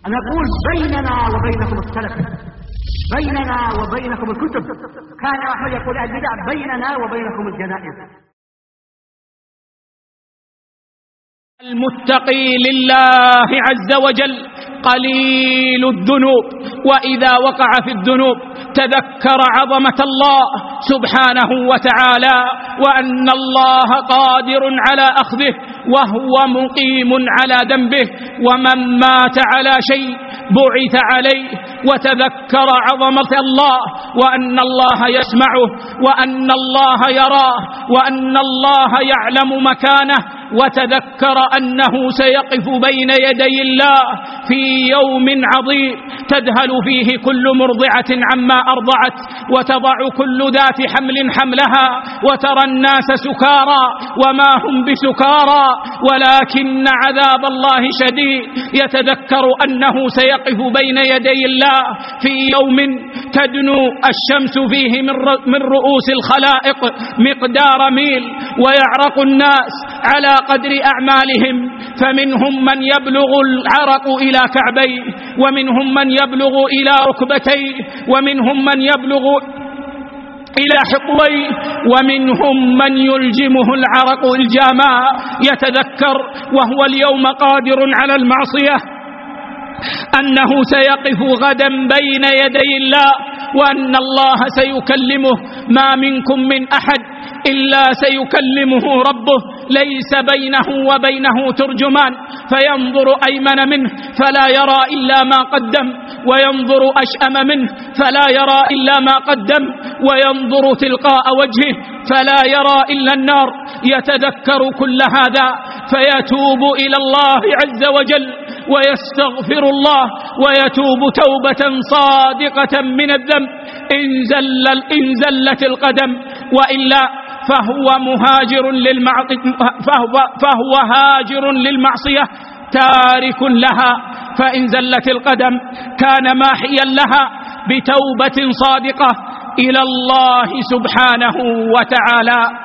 نقول بيننا وبينكم السلف، بيننا وبينكم الكتب. كان أحمد يقول البدع بيننا وبينكم الجنائز. المتقي لله عز وجل قليل الذنوب، وإذا وقع في الذنوب تذكر عظمة الله سبحانه وتعالى، وأن الله قادر على أخذه وهو مقيم على ذنبه. ومن مات على شيء بعث عليه، وتذكر عظمة الله وأن الله يسمعه وأن الله يراه وأن الله يعلم مكانه، وتذكر أنه سيقف بين يدي الله في يوم عظيم تذهل فيه كل مرضعة عما أرضعت، وتضع كل ذات حمل حملها، وترى الناس سكارى وما هم بسكارى ولكن عذاب الله شديد. يتذكر أنه سيقف بين يدي الله في يوم تدنو الشمس فيه من رؤوس الخلائق مقدار ميل، ويعرق الناس على قدر أعمالهم، فمنهم من يبلغ العرق إلى كعبيه، ومنهم من يبلغ إلى ركبتيه، ومنهم من يبلغ إلى حقويه، ومنهم من يلجمه العرق الجاما. يتذكر وهو اليوم قادر على المعصية أنه سيقف غدا بين يدي الله، وأن الله سيكلمه. ما منكم من أحد إلا سيكلمه ربه، ليس بينه وبينه ترجمان، فينظر أيمن منه فلا يرى إلا ما قدم، وينظر أشأم منه فلا يرى إلا ما قدم، وينظر تلقاء وجهه فلا يرى إلا النار. يتذكر كل هذا فيتوب إلى الله عز وجل ويستغفر الله ويتوب توبة صادقة من الذنب إن زلت القدم، وإلا فهو هاجر للمعصية تارك لها. فإن زلت القدم كان ماحيا لها بتوبة صادقة إلى الله سبحانه وتعالى.